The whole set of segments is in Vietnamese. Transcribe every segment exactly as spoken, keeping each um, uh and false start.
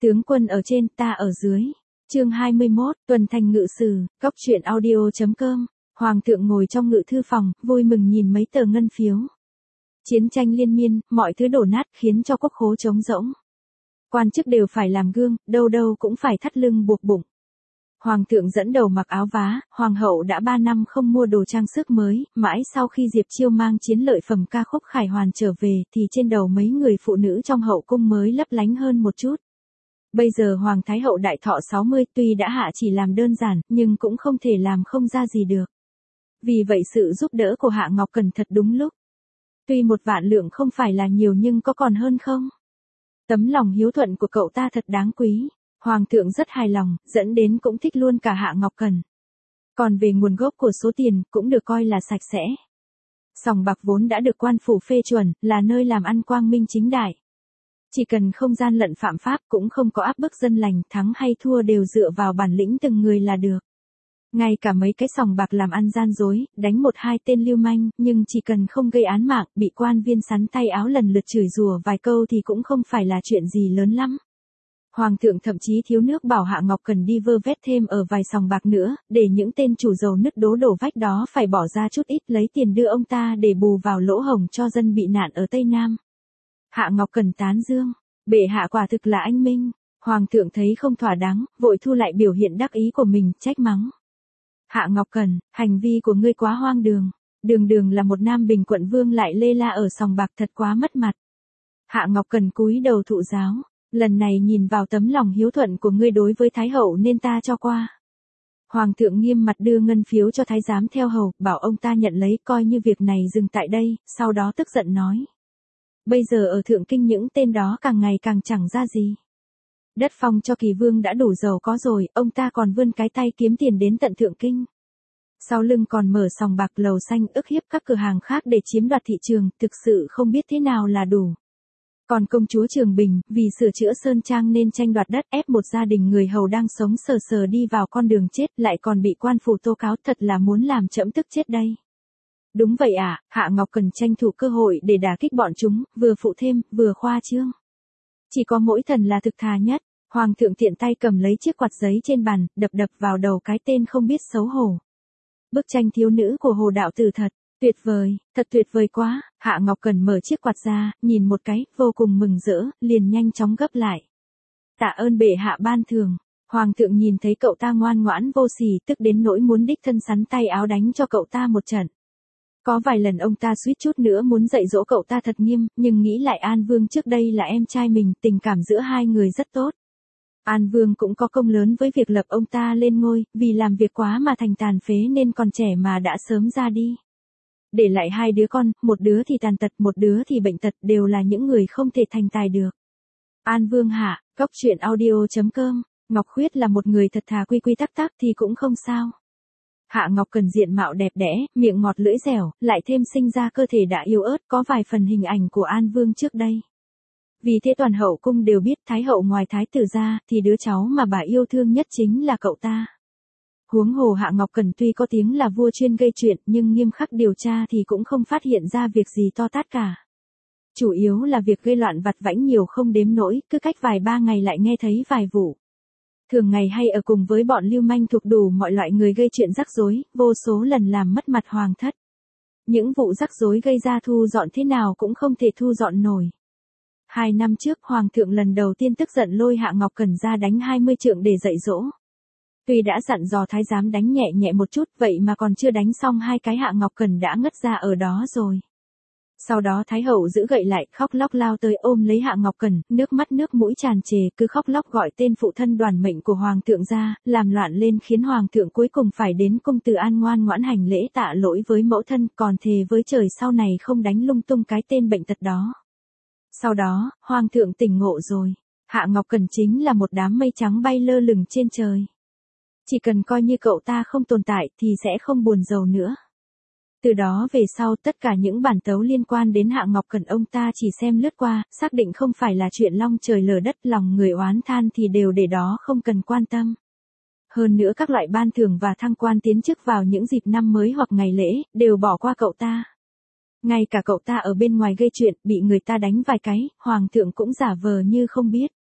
Tướng quân ở trên, ta ở dưới. Chương hai mươi mốt, tuần thành ngự sử, góc truyện audio.com. Hoàng thượng ngồi trong ngự thư phòng, vui mừng nhìn mấy tờ ngân phiếu. Chiến tranh liên miên, mọi thứ đổ nát khiến cho quốc khố trống rỗng. Quan chức đều phải làm gương, đâu đâu cũng phải thắt lưng buộc bụng. Hoàng thượng dẫn đầu mặc áo vá, hoàng hậu đã ba năm không mua đồ trang sức mới, mãi sau khi Diệp Chiêu mang chiến lợi phẩm ca khúc Khải Hoàn trở về thì trên đầu mấy người phụ nữ trong hậu cung mới lấp lánh hơn một chút. Bây giờ Hoàng Thái Hậu đại thọ sáu mươi tuy đã hạ chỉ làm đơn giản, nhưng cũng không thể làm không ra gì được. Vì vậy sự giúp đỡ của Hạ Ngọc Cẩn thật đúng lúc. Tuy một vạn lượng không phải là nhiều nhưng có còn hơn không? Tấm lòng hiếu thuận của cậu ta thật đáng quý. Hoàng thượng rất hài lòng, dẫn đến cũng thích luôn cả Hạ Ngọc Cẩn. Còn về nguồn gốc của số tiền, cũng được coi là sạch sẽ. Sòng bạc vốn đã được quan phủ phê chuẩn, là nơi làm ăn quang minh chính đại. Chỉ cần không gian lận phạm pháp, cũng không có áp bức dân lành, thắng hay thua đều dựa vào bản lĩnh từng người là được. Ngay cả mấy cái sòng bạc làm ăn gian dối, đánh một hai tên lưu manh, nhưng chỉ cần không gây án mạng, bị quan viên sắn tay áo lần lượt chửi rủa vài câu thì cũng không phải là chuyện gì lớn lắm. Hoàng thượng thậm chí thiếu nước bảo Hạ Ngọc Cẩn đi vơ vét thêm ở vài sòng bạc nữa, để những tên chủ giàu nứt đố đổ vách đó phải bỏ ra chút ít lấy tiền đưa ông ta để bù vào lỗ hổng cho dân bị nạn ở Tây Nam. Hạ Ngọc Cẩn tán dương, bệ hạ quả thực là anh minh. Hoàng thượng thấy không thỏa đáng, vội thu lại biểu hiện đắc ý của mình, trách mắng. Hạ Ngọc Cẩn, hành vi của ngươi quá hoang đường. Đường đường là một nam bình quận vương lại lê la ở sòng bạc, thật quá mất mặt. Hạ Ngọc Cẩn cúi đầu thụ giáo. Lần này nhìn vào tấm lòng hiếu thuận của ngươi đối với Thái Hậu nên ta cho qua. Hoàng thượng nghiêm mặt đưa ngân phiếu cho Thái giám theo hầu, bảo ông ta nhận lấy, coi như việc này dừng tại đây, sau đó tức giận nói. Bây giờ ở Thượng Kinh những tên đó càng ngày càng chẳng ra gì. Đất phong cho Kỳ Vương đã đủ giàu có rồi, ông ta còn vươn cái tay kiếm tiền đến tận Thượng Kinh. Sau lưng còn mở sòng bạc lầu xanh, ức hiếp các cửa hàng khác để chiếm đoạt thị trường, thực sự không biết thế nào là đủ. Còn công chúa Trường Bình, vì sửa chữa sơn trang nên tranh đoạt đất, ép một gia đình người hầu đang sống sờ sờ đi vào con đường chết, lại còn bị quan phủ tố cáo, thật là muốn làm trẫm tức chết đây. Đúng vậy ạ, à, Hạ Ngọc Cẩn tranh thủ cơ hội để đả kích bọn chúng, vừa phụ thêm, vừa khoa trương. Chỉ có mỗi thần là thực thà nhất. Hoàng thượng tiện tay cầm lấy chiếc quạt giấy trên bàn, đập đập vào đầu cái tên không biết xấu hổ. Bức tranh thiếu nữ của Hồ Đạo Tử thật tuyệt vời, thật tuyệt vời quá. Hạ Ngọc Cẩn mở chiếc quạt ra, nhìn một cái, vô cùng mừng rỡ, liền nhanh chóng gấp lại. Tạ ơn bệ hạ ban thưởng. Hoàng thượng nhìn thấy cậu ta ngoan ngoãn vô sỉ, tức đến nỗi muốn đích thân sắn tay áo đánh cho cậu ta một trận. Có vài lần ông ta suýt chút nữa muốn dạy dỗ cậu ta thật nghiêm, nhưng nghĩ lại An Vương trước đây là em trai mình, tình cảm giữa hai người rất tốt. An Vương cũng có công lớn với việc lập ông ta lên ngôi, vì làm việc quá mà thành tàn phế nên còn trẻ mà đã sớm ra đi. Để lại hai đứa con, một đứa thì tàn tật, một đứa thì bệnh tật, đều là những người không thể thành tài được. An Vương hạ, góc truyện audio.com, Ngọc Khuyết là một người thật thà quy quy tắc tắc thì cũng không sao. Hạ Ngọc Cẩn diện mạo đẹp đẽ, miệng ngọt lưỡi dẻo, lại thêm sinh ra cơ thể đã yếu ớt, có vài phần hình ảnh của An Vương trước đây. Vì thế toàn hậu cung đều biết Thái Hậu ngoài Thái tử ra, thì đứa cháu mà bà yêu thương nhất chính là cậu ta. Huống hồ Hạ Ngọc Cẩn tuy có tiếng là vua chuyên gây chuyện, nhưng nghiêm khắc điều tra thì cũng không phát hiện ra việc gì to tát cả. Chủ yếu là việc gây loạn vặt vãnh nhiều không đếm nổi, cứ cách vài ba ngày lại nghe thấy vài vụ. Thường ngày hay ở cùng với bọn lưu manh thuộc đủ mọi loại người gây chuyện rắc rối, vô số lần làm mất mặt hoàng thất. Những vụ rắc rối gây ra thu dọn thế nào cũng không thể thu dọn nổi. Hai năm trước hoàng thượng lần đầu tiên tức giận lôi Hạ Ngọc Cẩn ra đánh hai mươi trượng để dạy dỗ. Tuy đã dặn dò thái giám đánh nhẹ nhẹ một chút, vậy mà còn chưa đánh xong hai cái Hạ Ngọc Cẩn đã ngất ra ở đó rồi. Sau đó Thái Hậu giữ gậy lại, khóc lóc lao tới ôm lấy Hạ Ngọc Cẩn, nước mắt nước mũi tràn trề, cứ khóc lóc gọi tên phụ thân đoàn mệnh của Hoàng thượng ra, làm loạn lên khiến Hoàng thượng cuối cùng phải đến cung Từ An ngoan ngoãn hành lễ tạ lỗi với mẫu thân, còn thề với trời sau này không đánh lung tung cái tên bệnh tật đó. Sau đó, Hoàng thượng tỉnh ngộ rồi, Hạ Ngọc Cẩn chính là một đám mây trắng bay lơ lửng trên trời. Chỉ cần coi như cậu ta không tồn tại thì sẽ không buồn rầu nữa. Từ đó về sau tất cả những bản tấu liên quan đến Hạ Ngọc Cẩn ông ta chỉ xem lướt qua, xác định không phải là chuyện long trời lở đất, lòng người oán than thì đều để đó không cần quan tâm. Hơn nữa các loại ban thưởng và thăng quan tiến chức vào những dịp năm mới hoặc ngày lễ, đều bỏ qua cậu ta. Ngay cả cậu ta ở bên ngoài gây chuyện, bị người ta đánh vài cái, Hoàng thượng cũng giả vờ như không biết.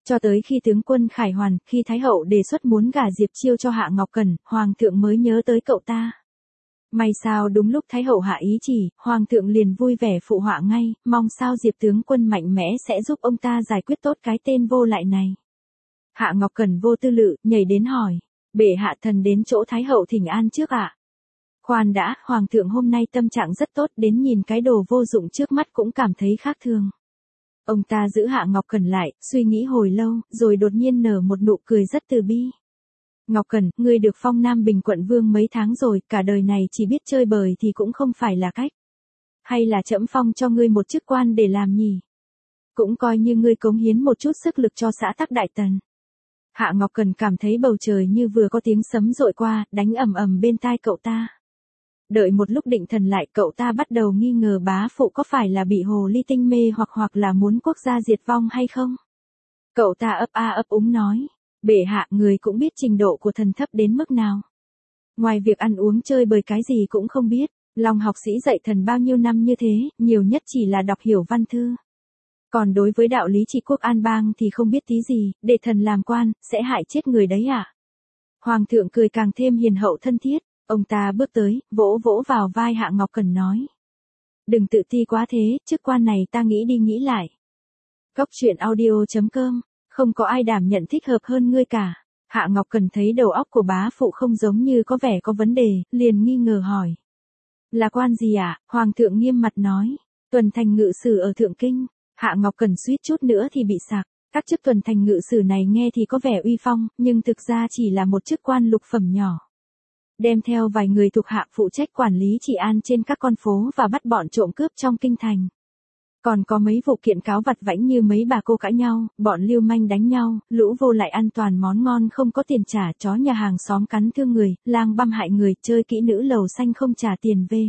Cho tới khi tướng quân khải hoàn, khi Thái hậu đề xuất muốn gả Diệp Chiêu cho Hạ Ngọc Cẩn, Hoàng thượng mới nhớ tới cậu ta. May sao đúng lúc Thái hậu hạ ý chỉ, Hoàng thượng liền vui vẻ phụ họa ngay, mong sao Diệp tướng quân mạnh mẽ sẽ giúp ông ta giải quyết tốt cái tên vô lại này. Hạ Ngọc Cẩn vô tư lự, nhảy đến hỏi, bệ hạ thần đến chỗ Thái hậu thỉnh an trước ạ. À? Khoan đã, Hoàng thượng hôm nay tâm trạng rất tốt, đến nhìn cái đồ vô dụng trước mắt cũng cảm thấy khác thường. Ông ta giữ Hạ Ngọc Cẩn lại, suy nghĩ hồi lâu, rồi đột nhiên nở một nụ cười rất từ bi. Ngọc Cẩn, ngươi được phong Nam Bình quận vương mấy tháng rồi, cả đời này chỉ biết chơi bời thì cũng không phải là cách. Hay là trẫm phong cho ngươi một chức quan để làm nhỉ? Cũng coi như ngươi cống hiến một chút sức lực cho xã Tắc Đại Tần. Hạ Ngọc Cẩn cảm thấy bầu trời như vừa có tiếng sấm dội qua, đánh ầm ầm bên tai cậu ta. Đợi một lúc định thần lại, cậu ta bắt đầu nghi ngờ bá phụ có phải là bị hồ ly tinh mê hoặc hoặc là muốn quốc gia diệt vong hay không. Cậu ta ấp a ấp úng nói, bệ hạ, người cũng biết trình độ của thần thấp đến mức nào. Ngoài việc ăn uống chơi bời cái gì cũng không biết, lòng học sĩ dạy thần bao nhiêu năm như thế, nhiều nhất chỉ là đọc hiểu văn thư. Còn đối với đạo lý trị quốc an bang thì không biết tí gì, để thần làm quan, sẽ hại chết người đấy à? Hoàng thượng cười càng thêm hiền hậu thân thiết, ông ta bước tới, vỗ vỗ vào vai Hạ Ngọc Cẩn nói. Đừng tự ti quá thế, chức quan này ta nghĩ đi nghĩ lại. Cốc truyện audio chấm com, không có ai đảm nhận thích hợp hơn ngươi cả. Hạ Ngọc Cẩn thấy đầu óc của bá phụ không giống như có vẻ có vấn đề, liền nghi ngờ hỏi. Là quan gì ạ? À? Hoàng thượng nghiêm mặt nói. Tuần thành ngự sử ở Thượng Kinh. Hạ Ngọc Cẩn suýt chút nữa thì bị sặc. Các chức tuần thành ngự sử này nghe thì có vẻ uy phong, nhưng thực ra chỉ là một chức quan lục phẩm nhỏ. Đem theo vài người thuộc hạ phụ trách quản lý trị an trên các con phố và bắt bọn trộm cướp trong kinh thành. Còn có mấy vụ kiện cáo vặt vãnh như mấy bà cô cãi nhau, bọn lưu manh đánh nhau, lũ vô lại ăn toàn món ngon không có tiền trả, chó nhà hàng xóm cắn thương người, lang băm hại người, chơi kỹ nữ lầu xanh không trả tiền về.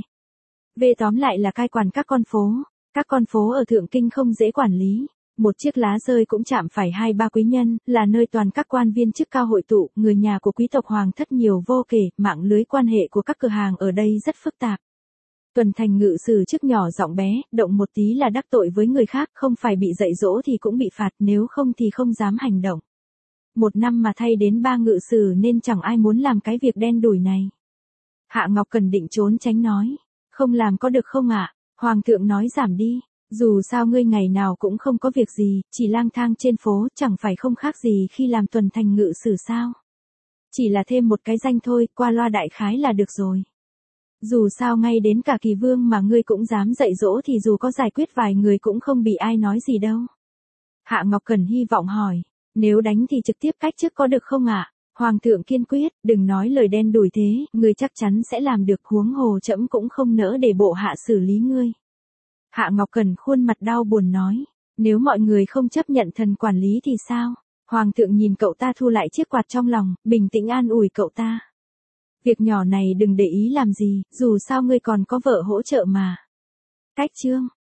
Về tóm lại là cai quản các con phố. Các con phố ở Thượng Kinh không dễ quản lý. Một chiếc lá rơi cũng chạm phải hai ba quý nhân, là nơi toàn các quan viên chức cao hội tụ, người nhà của quý tộc hoàng thất nhiều vô kể, mạng lưới quan hệ của các cửa hàng ở đây rất phức tạp. Tuần thành ngự sử chức nhỏ giọng bé, động một tí là đắc tội với người khác, không phải bị dạy dỗ thì cũng bị phạt, nếu không thì không dám hành động. Một năm mà thay đến ba ngự sử nên chẳng ai muốn làm cái việc đen đủi này. Hạ Ngọc Cẩn định trốn tránh nói, không làm có được không ạ? À? Hoàng thượng nói giảm đi, dù sao ngươi ngày nào cũng không có việc gì, chỉ lang thang trên phố, chẳng phải không khác gì khi làm tuần thành ngự sử sao. Chỉ là thêm một cái danh thôi, qua loa đại khái là được rồi. Dù sao ngay đến cả kỳ vương mà ngươi cũng dám dạy dỗ thì dù có giải quyết vài người cũng không bị ai nói gì đâu. Hạ Ngọc Cẩn hy vọng hỏi, nếu đánh thì trực tiếp cách chức có được không ạ? À? Hoàng thượng kiên quyết, đừng nói lời đen đủi thế, ngươi chắc chắn sẽ làm được, huống hồ trẫm cũng không nỡ để bộ hạ xử lý ngươi. Hạ Ngọc Cẩn khuôn mặt đau buồn nói, nếu mọi người không chấp nhận thần quản lý thì sao? Hoàng thượng nhìn cậu ta thu lại chiếc quạt trong lòng, bình tĩnh an ủi cậu ta. Việc nhỏ này đừng để ý làm gì, dù sao ngươi còn có vợ hỗ trợ mà. Cách chương